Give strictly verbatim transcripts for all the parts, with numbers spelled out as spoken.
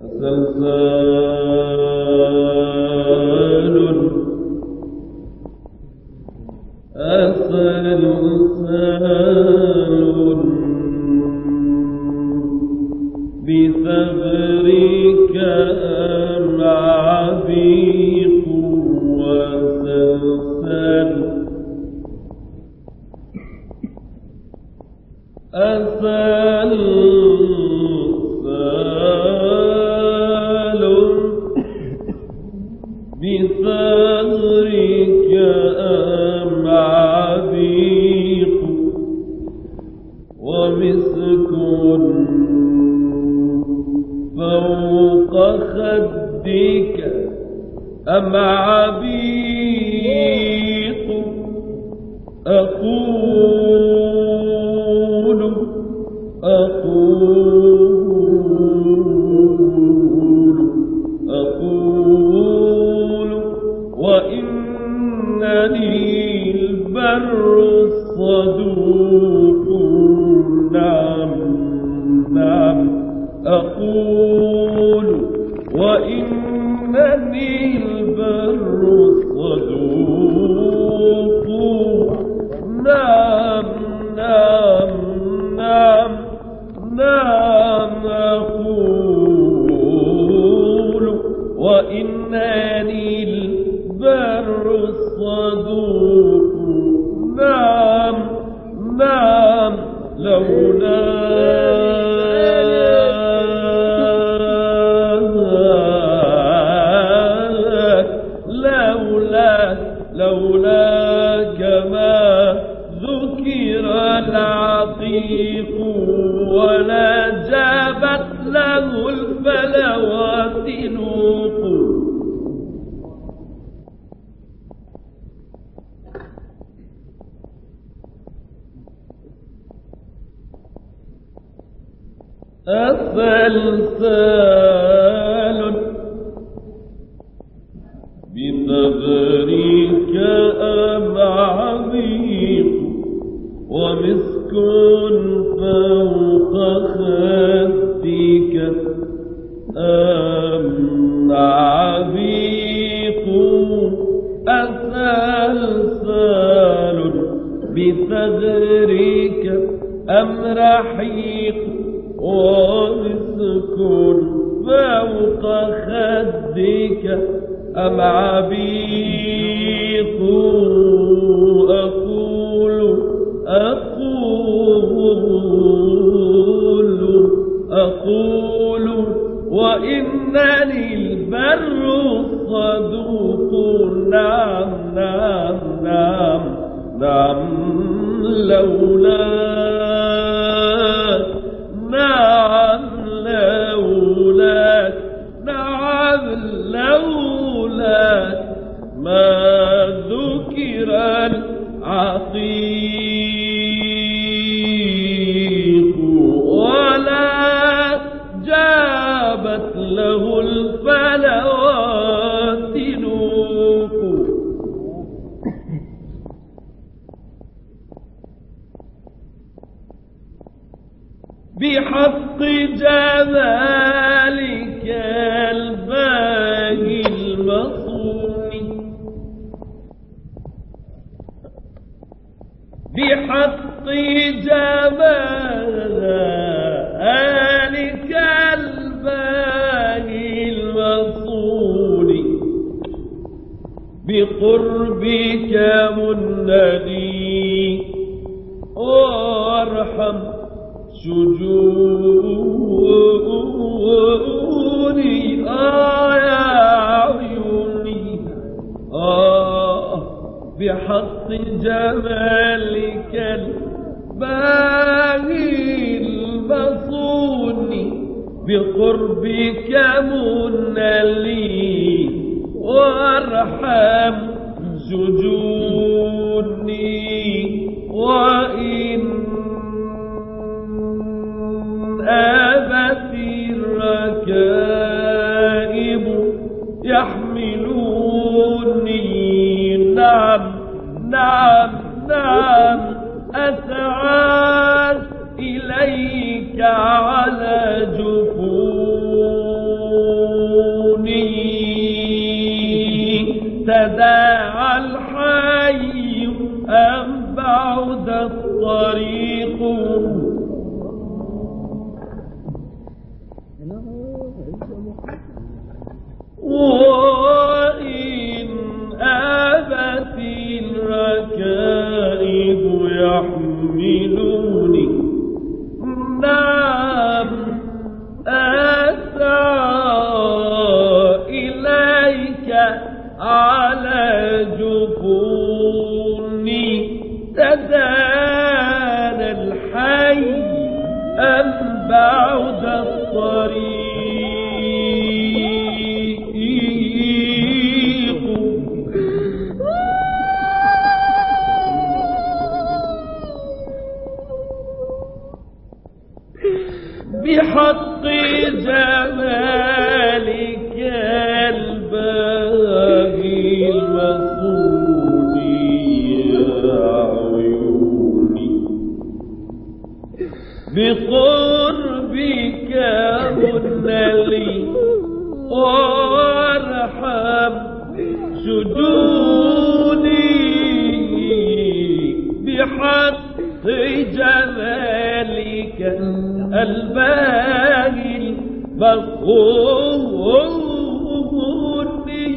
أسلسال أسلسال بثغرك أم عبيق وسلسال أسلسال بثغرك أم عبيق ومسك فوق خدك أم عبيق أقول أقول أقول وإنني البر الصدوق نعم نعم أقول وإنني البر الصدوق نعم نعم نعم نعم أقول وإنني البر الصدوق نعم نعم لولاك لولاك لولاك ما ذكر العتيق ولا جابت له البلوات نوق أسلسال بثغرك أم عبيق ومسك فوق خدك أم عبيق أسلسال بثغرك أم رحيق ومسك فوق خدك أم عبيق أقول أقول أقول وإنني البر الصدوق نعم نعم نعم نعم لولاك نعم لولاك نعم لولاك ما ذكر العتيق ولا جابت له الفلوات نوق بحق جمالك الباهي المصون بحق جمالك الباهي المصون بقربك منني وارحم شجوني آه يا عيوني آه بحق جمالك الباهي المصون بقربك منلي وارحم شجوني وإن آبت الركائب يحملوني نعم نعم نعم أسعى إليك على جفوني وإن أبت الركائب يحملوني نعم أسعى إليك على جفوني تزال الحي أم بعد الطريق بحق جمالك الباهي المصون يا عيوني بقربك هن لي وارحم شجوني بحق جمالك الباهي المصون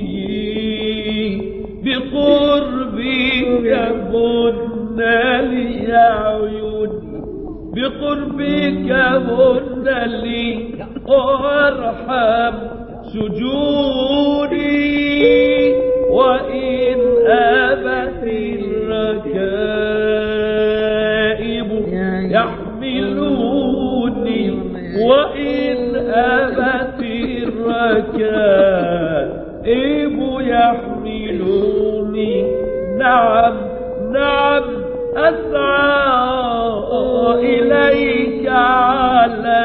بقربك هن لي عيوني بقربك هن لي وارحم شجوني وإن أبت الركائب يحملوني وإن أبت الركائب يحملوني نعم نعم أسعى إليك على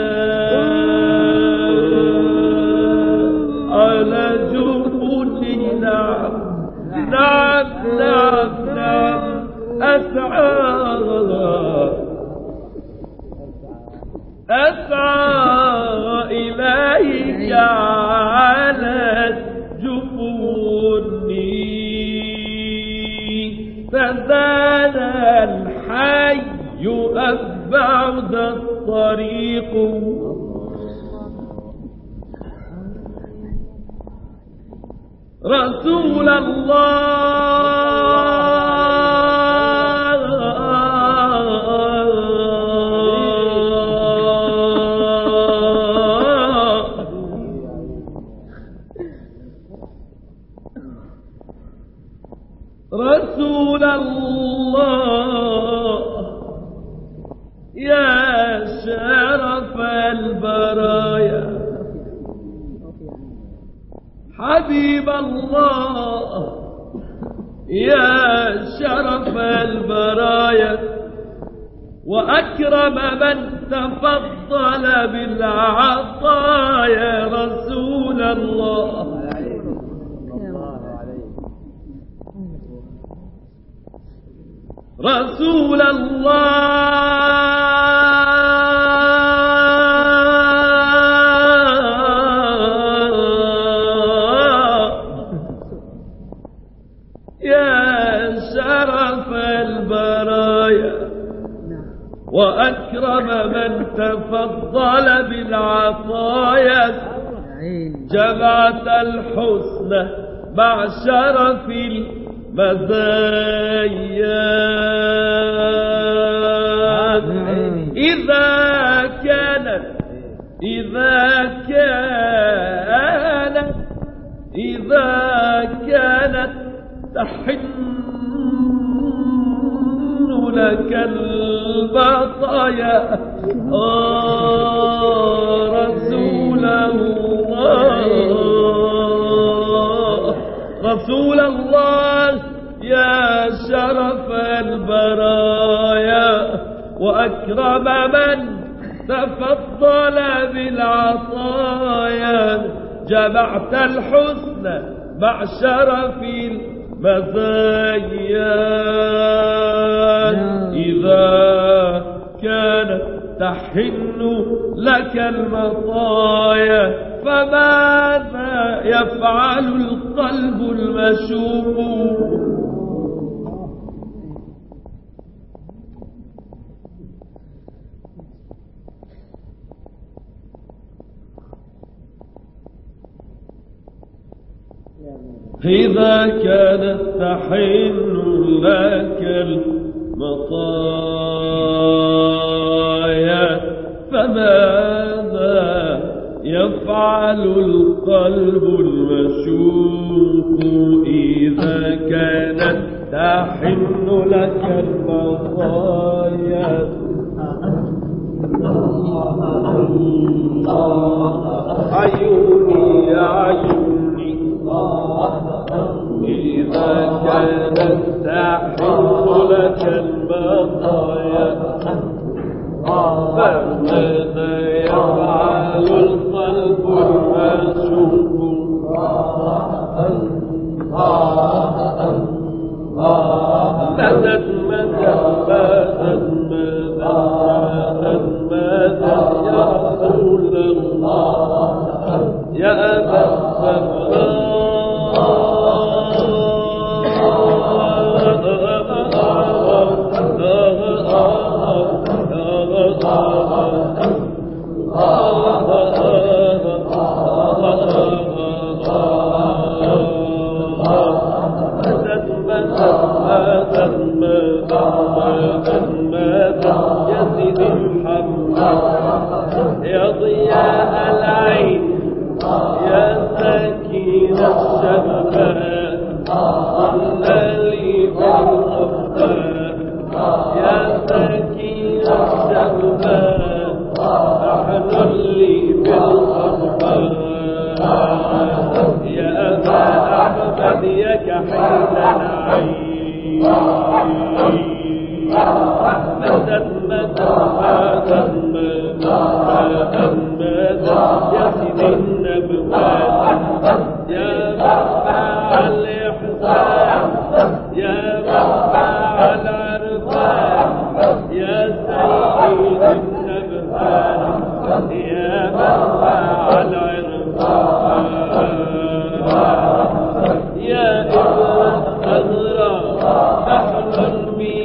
على جفوني نعم نعم نعم نعم أسعى أسعى إليك على جفوني فزال الحي أم بعد الطريق رسول الله رسول الله يا شرف البرايا حبيب الله يا شرف البرايا وأكرم من تفضل بالعطايا رسول الله رسول الله يا شرف البرايا وأكرم من تفضل بالعطايا جمعت الحسن مع شرف المزايا إذا كانت إذا كانت إذا كانت تحن لك البطايا آه رسول الله رسول الله يا شرف البرايا وأكرم من تفضل بالعطايا جمعت الحسن مع شرف المزايا إذا كانت تحن لك المطايا فماذا يفعل القلب المشوق إذا كانت تحن لك المطايا فماذا يفعل القلب المشوق إذا كانت تحن لك المطايا عيوني يا عيوني إذا كانت تحن لك المطايا فماذا يفعل القلب المشوق مدد مدد مدد مدد مدد يا رسول الله يا أبا يا ضياء العين يا سكين الشباب صلى لي بالغفاء يا سكين الشباب أحن لي بالغفاء يا أبا أحمد يا كحيل العين مدد مدد مدد مدد مدد يا سيدي النبوات يا منبع الإحسان يا منبع العرفان يا سيد النبوات يا منبع العرفان يا ابن الزهراء نحن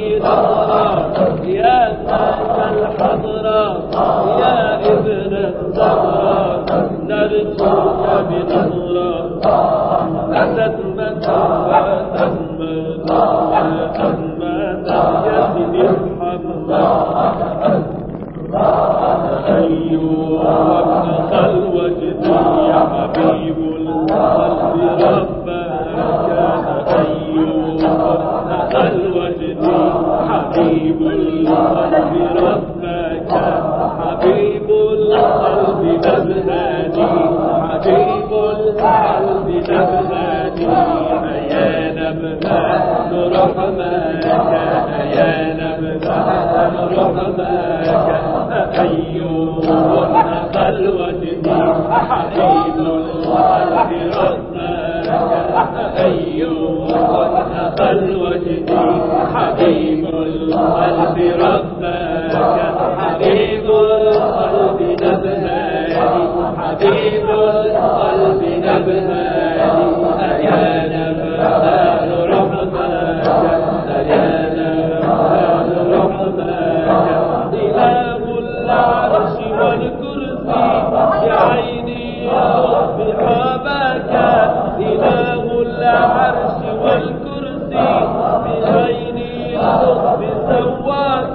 يا تاج الحضرة يا ابن الزهراء نرجوك بنظرة مدد مدد مدد مدد مدد يا سيدي محمد أيوه ابن الوجد يا حبيب القلب ربك أيوه الوجد حبيب القلب ربك حبيب القلب نبهاني حبيب القلب نبهاني يا نبهان رحمك يا نبهان رحمك أيوه الوجد حبيب القلب ربك أيوه الوجد حبيب القلب ربك حبيب القلب نبهاني حبيب القلب نبهاني يا نبهان رحمك يا نبهان رحمك إله العرش والكرسي يا عيني بحبك إله العرش والكرسي بعيني الحب سواك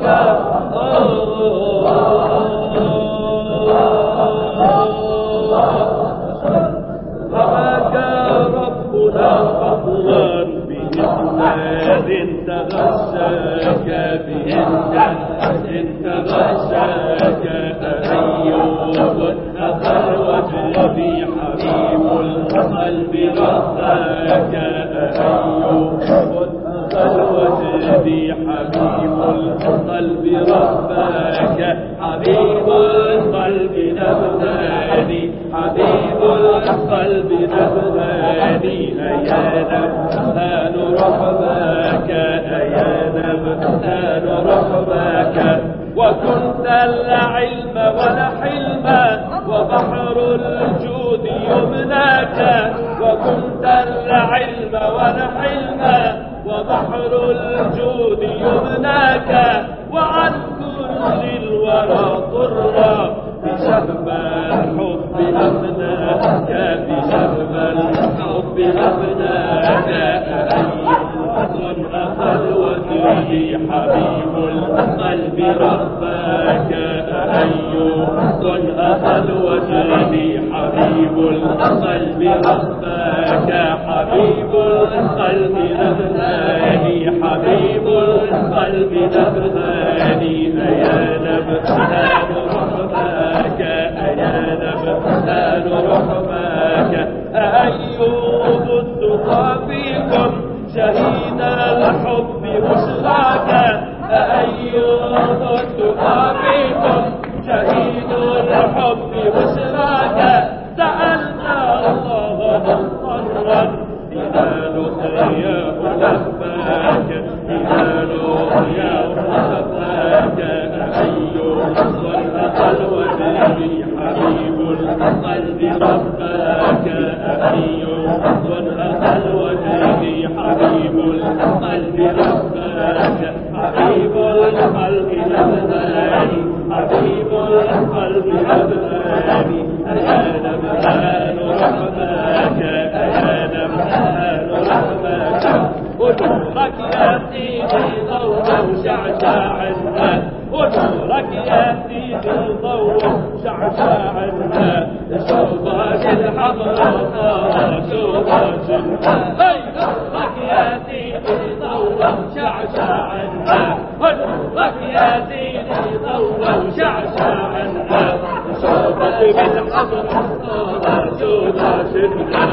حماك ربنا فضلا بإسناد تغشاك بإسناد تغشاك أيوب أخا الوجد حبيب القلب ربك أيوب الوجد حبيب القلب ربك حبيب القلب نبهاني حبيب القلب نبهاني يا نبهان رحمك يا نبهان رحمك وكنت العلم والحلم وبحر الجود يمناك وكنت العلم والحلم وبحر الجود يمناك وعن كل الورى طرا بشهب الحب أبناك بشهب الحب أبناك حبيب القلب رباك أيوب أخذ وجدي حبيب القلب رباك حبيب القلب نبهاني حبيب القلب نبهاني أيا نبهان رحماك أيا نبهان رحماك أيوب التقى فيكم شهيد الحب بشراك أيوب التقى فيكم شهيد الحب بشراك سألنا الله مضطرا إذا لقياه لباك إذا لقياه لباك أيوب والأقل وجهي حبيب القلب رباك أيوب والأقل وجهي حبيب القلب رباك حبيب القلب نبهاني حبيب القلب نبهاني أيا نبهان رحماك أيا نبهان رحماك ونورك يا سيدي ضوء شعشاعنا ونورك يا سيدي ضوء شعشاعنا شوفك الحضرة شوفك نورك يا سيدي ضوء شعشاعنا ونورك يا سيدي ضوء شعشاعنا شوفك بالحضرة شوفك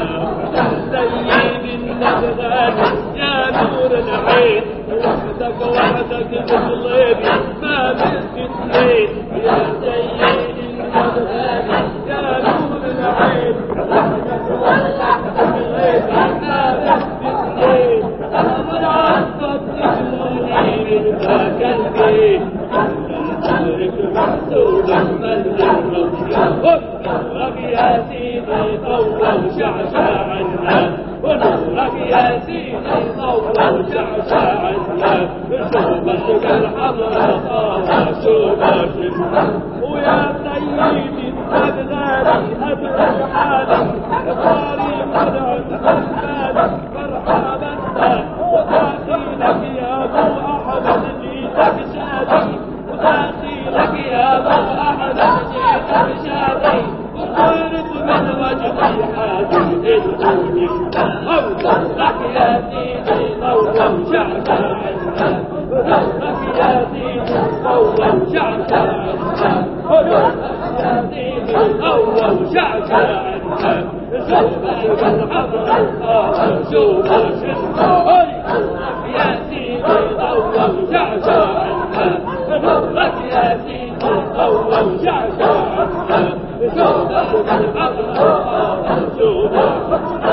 سيد النبغان يا نور العين وحدك وحدك بالغيب ما مثل اثنين يا سيد النبغان يا نور العين وحدك وحدك بالغيب ما مثل اثنين أمر عصبت تجلوني منك قلبي تارك محسود ملك الرب ونورك يا سيدي ضوء شعشاعنا ونورك يا سيدي ضوء شعشاعنا شوفك الحضرة شوفك ويا سيدي النبغاني أبلغ حالي صاري مدعو الحبان مرحبا وتأخيلك يا أبو أحمد جيتك شادي وتأخيلك يا أبو أحمد جيتك شادي وقرب من وجهي حاجي الهوني أولك يا سيدي ضوء شعشاعنا ولك يا سيدي ضوء شعشاعنا ولك يا سيدي ضوء شعشاعنا شوفك الحضرة شوفك يا سيدي ضوء شعشاعنا ولك يا سيدي ضوء شعشاعنا شوفك الحضرة شوفك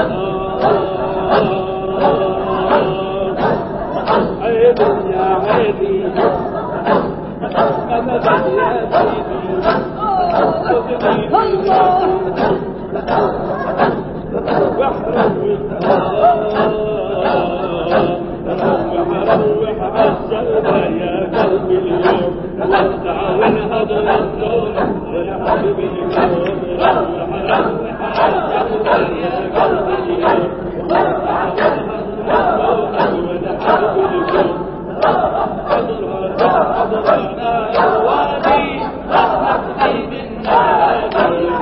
عيب يا عيبي أبدا يا سيدي بحر روح عالسلمى يا قلبي اليوم وسع والهضر النور والحبيب اليوم روح روح عالسلمى يا قلبي اليوم وسع والهضر النور والحبيب اليوم حضرنا حضرنا أواني رحمتني بالنادي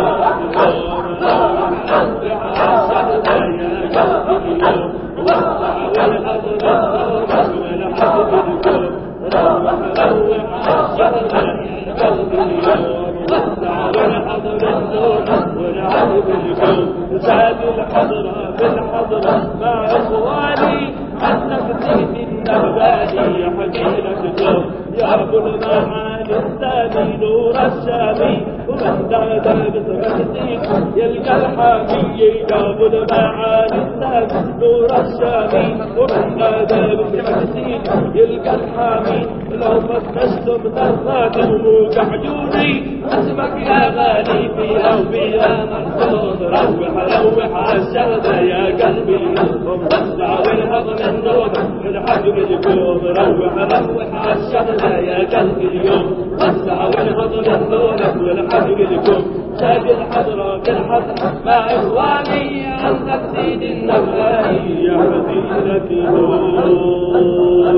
زاد الحضرة بالحضرة مع إخواني عنك زيد النبغاني حكيلك يا أبو المعاني الثاني نور الشامي ومن دادا بسرعتين يلقى الحامي يا أبو المعاني الثاني نور الشامي ومن دادا بسرعتين يلقى الحامي لو فتشتم ذرات وموج عيوني اسمك يا غالي فيها وفيها مرصود روح روح عالشهدة يا قلبي وموسع والهضم النوم الحجم اليوم روح روح عالشهدة يا قلبي اليوم وسع والهضم النوم والحجم اليوم شاد الحضرة بالحضرة مع إخواني عندك سيد النبغاني يا حبيبتي